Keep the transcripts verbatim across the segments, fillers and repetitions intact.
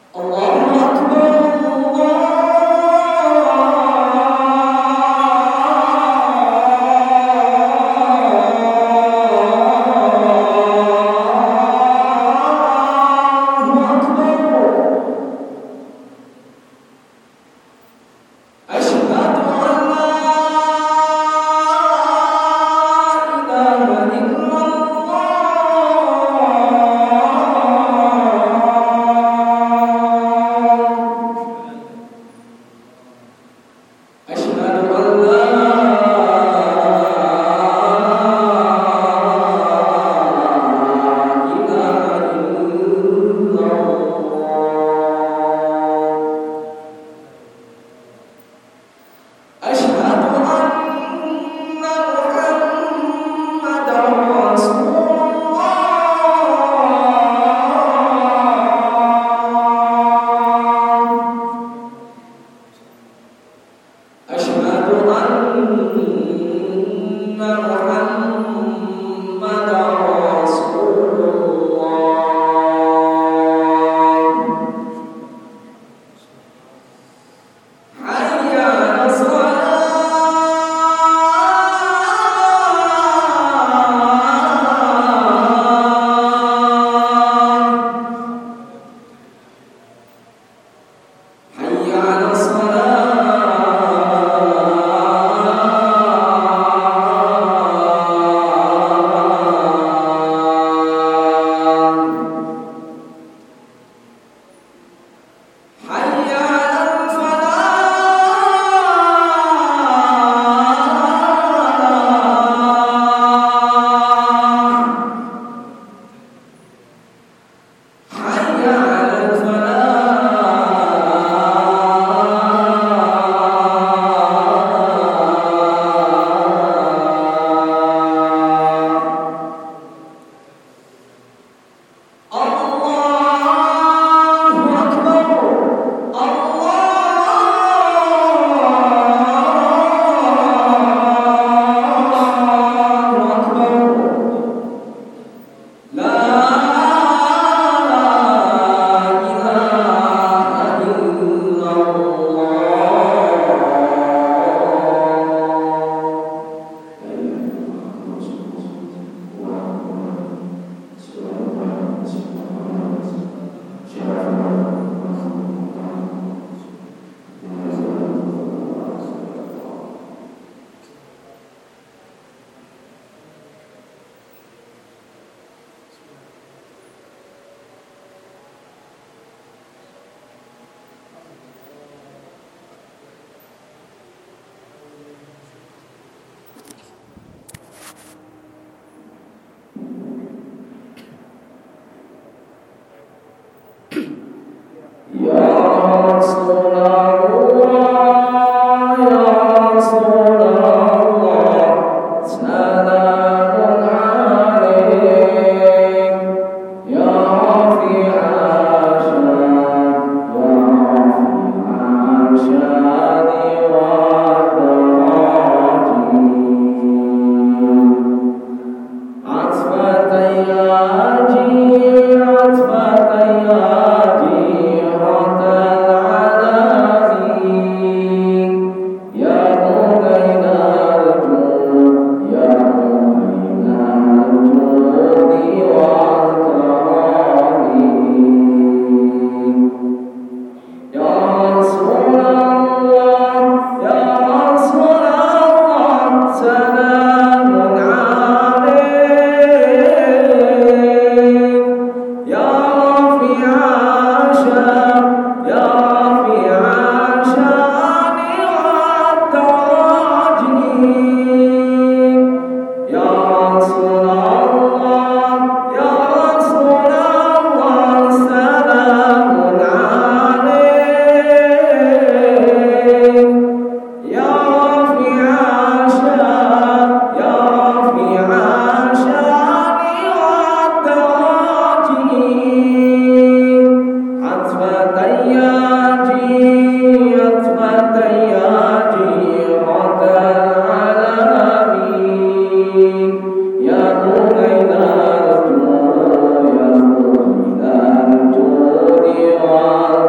Lord.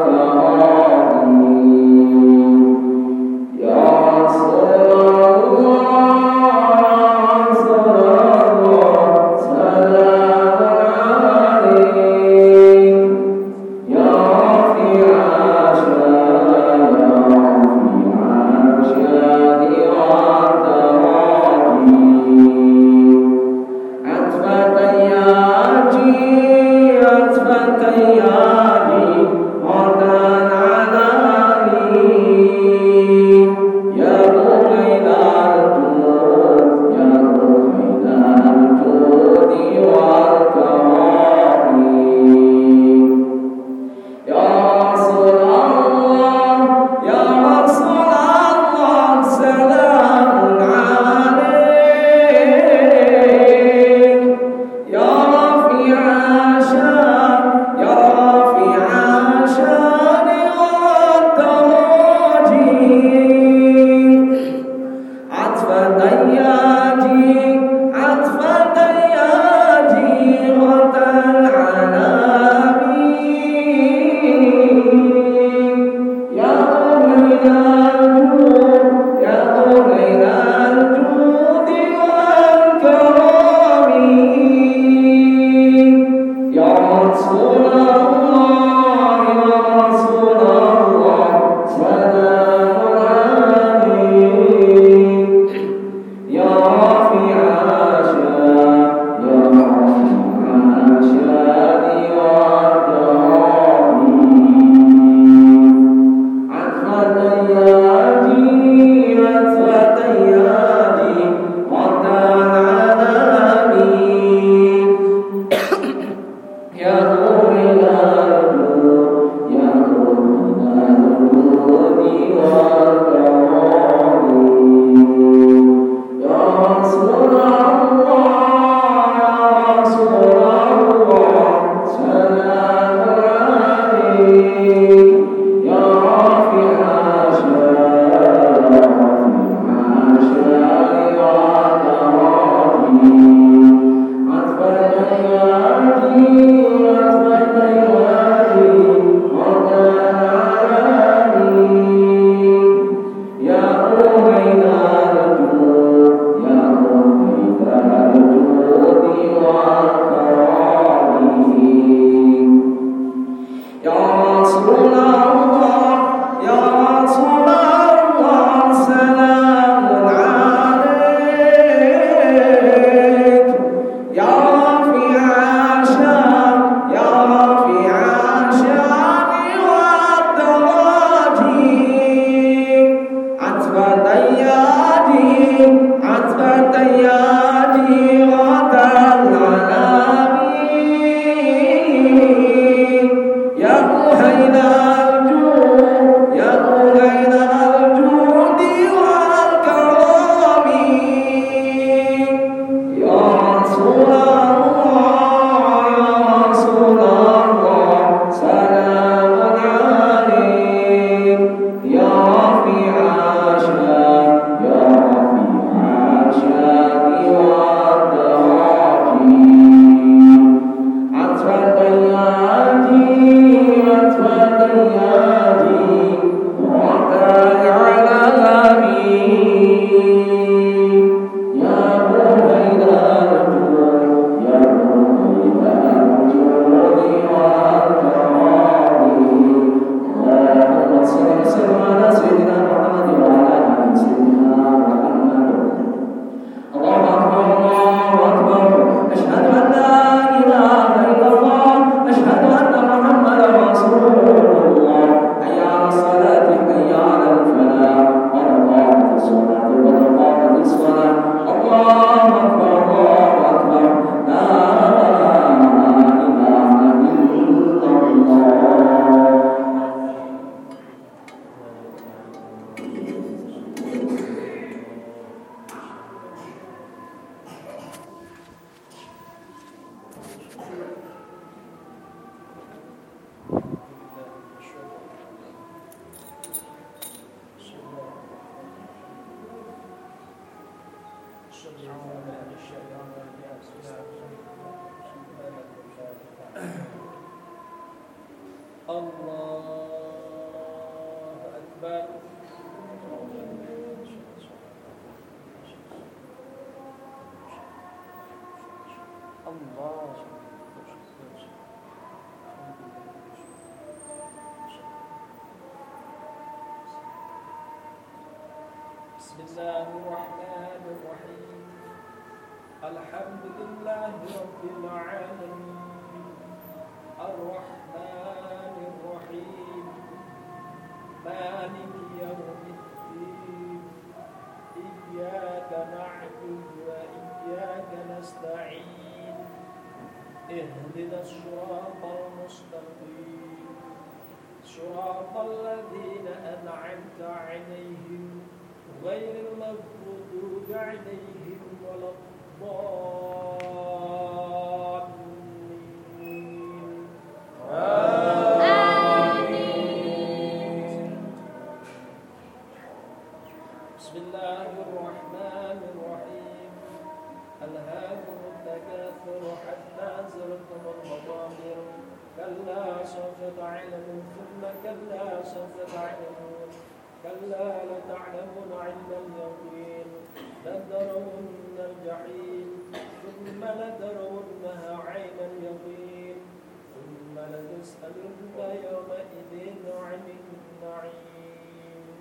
كلا لتعلمون علم اليقين لترون الجحيم ثم لترونها عين اليقين ثم لتسألن يومئذ عن النعيم.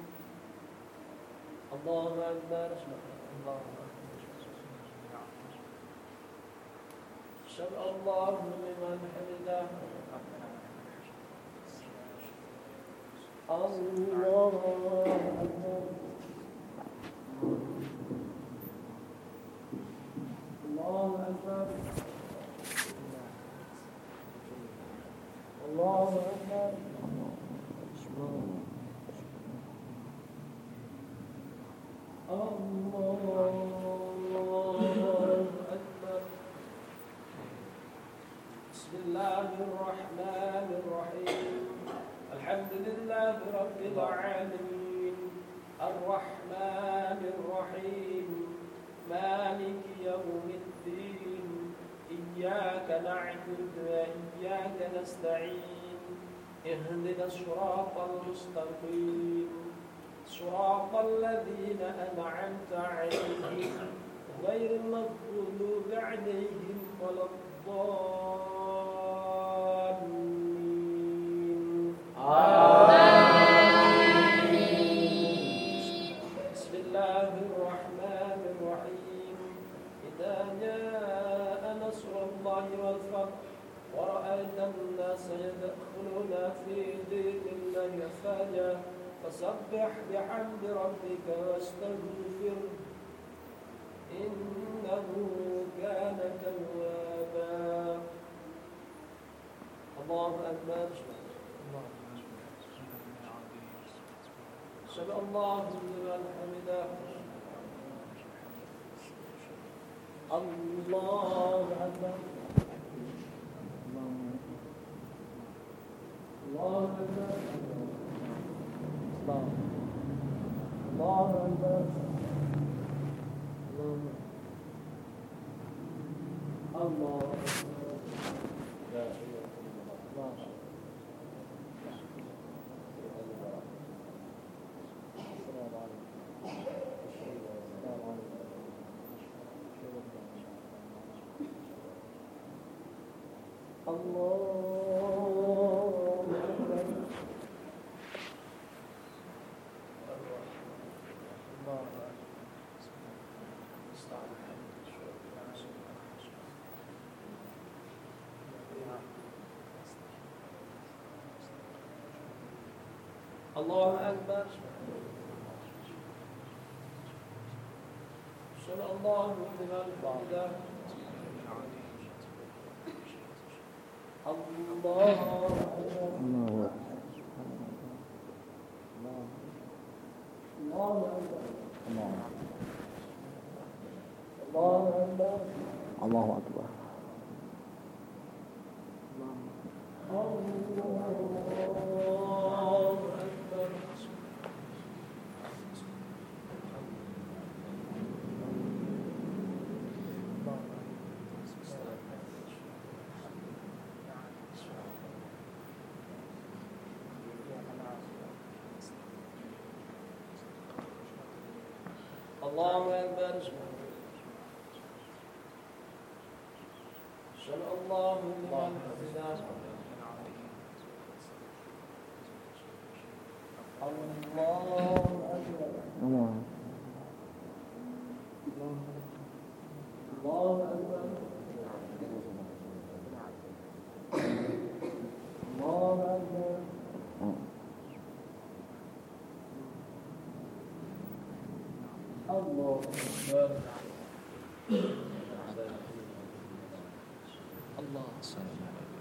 الله أكبر. الله أشهد الله لمن حمده. الله أكبر. الله أكبر. الله أكبر. الله أكبر. بسم الله الرحمن الرحيم. الحمد لله رب العالمين الرحمن الرحيم مالك يوم الدين إياك نعبد وإياك نستعين اهدنا الصراط المستقيم صراط الذين أنعمت عليهم غير المغضوب عليهم ولا الضالين. آمين. بسم الله الرحمن الرحيم. إذا جاء نصر الله والفتح ورأيت الناس يدخلون في دين الله أفواجا فسبح بحمد ربك واستغفره إنه كان توابا. الله أكبر. سمع الله لمن حمده. الله أكبر. الله أكبر. الله أكبر. الله لا إله إلا الله. السلام عليكم. السلام عليكم. الله أكبر. الله أكبر. سمع الله لمن حمده. الله أكبر. الله أكبر. الله أكبر. الله أكبر. الله أكبر. سمع الله لمن حمده. الله أكبر. الله الله أكبر. الله أكبر. الله أكبر. الله السلام عليكم.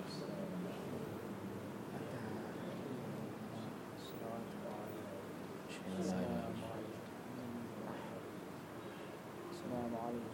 السلام عليكم.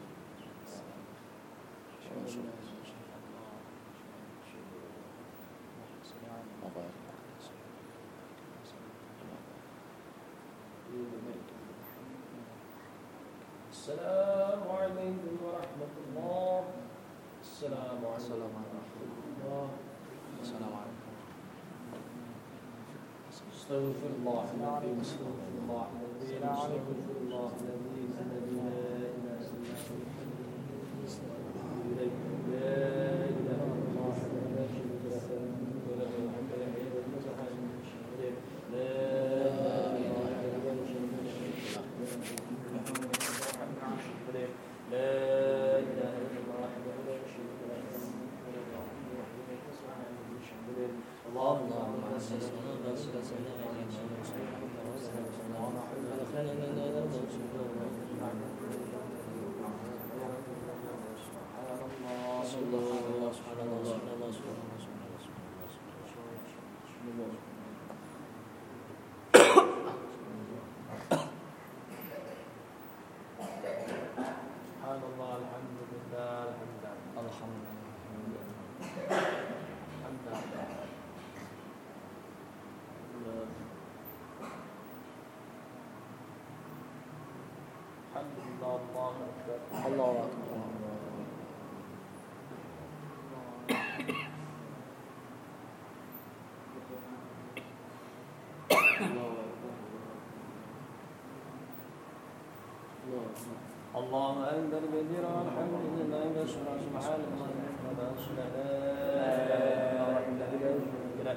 السلام عليكم ورحمة الله. السلام عليكم ورحمة الله. السلام عليكم. استغفر الله الذي استغفر الله الذي استغفر الله الذي الذي لا اله الا هو لا اله الا الله لا شريك له وله الحمد يحيي ويميت وحي من الشهداء لا اله الا الله لا شريك له لا اله الا الله وحده لا شريك له اللهم صل على سيدنا سبحان الله الحمد لله الحمد لله الحمد لله الحمد لله الله أكبر الله أكبر اللهم أنت الكبير والحمد لله سبحان الله وما أصلح لا إله إلا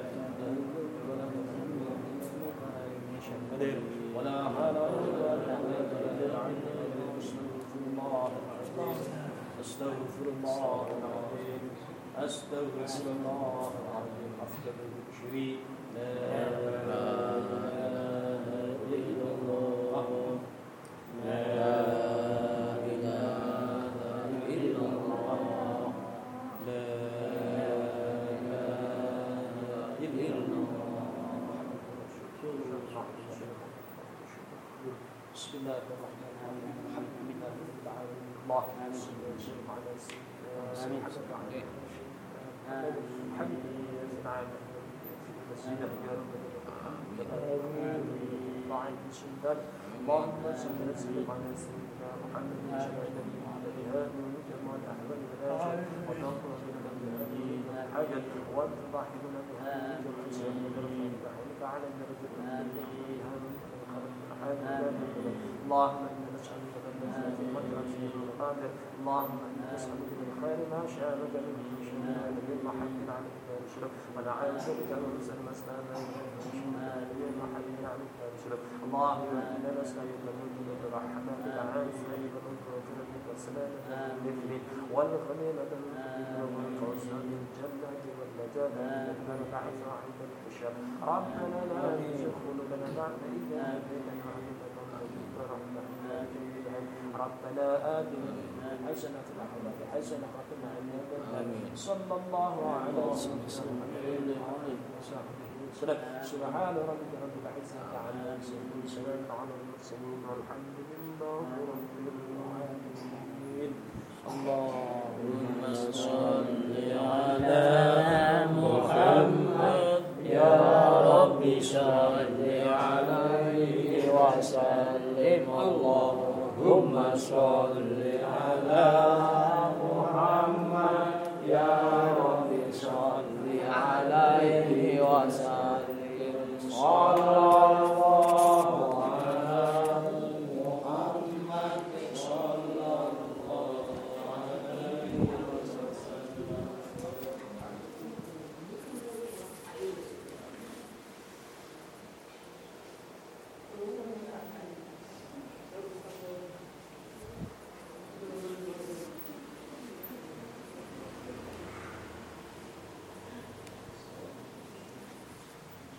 أنت ولا حول ولا قوة إلا بالله أستغفر الله العظيم أستغفر الله العظيم أفضل البشر لا إله إلا الله لا إله إلا الله لا إله إلا الله بسم الله الرحمن الرحيم الحمد لله رب العالمين اللهم صل وسلم على سيدنا محمد وعلى آله الحمد لله رب العالمين سيدنا اللهم صل وسلم على سيدنا محمد وعلى آله وجمال أحوال البشر وتغفر لنا من الحاجة وتضح لنا من على الدرجة اللهم إنا نسألك بالنزول في المجرى في القادر اللهم إنا نسألك بالخير ما شاء لك من شمال بالمحل على الشرك ونعوذ بك من شر ما استعان بالمحل على الشرك اللهم إنا نسألك من الرحمة بالعافية والمغفرة والسلامة والإثم والغنيمة والقوسان الجنة والنجاة من البحث عند الحشر ربنا لا تزغ قلوبنا بعد إذ هديتنا ربنا آتنا حسنة وقنا حسنة وقنا عذاب النار صلى الله على سيدنا محمد سبحان ربك رب العزة عما يصفون وسلام على المرسلين والحمد لله رب العالمين اللهم صل على محمد يا رب صل عليه وسلم اللهم صل على محمد يا رب صل عليه وسلم صلى الله على محمد صلى الله عليه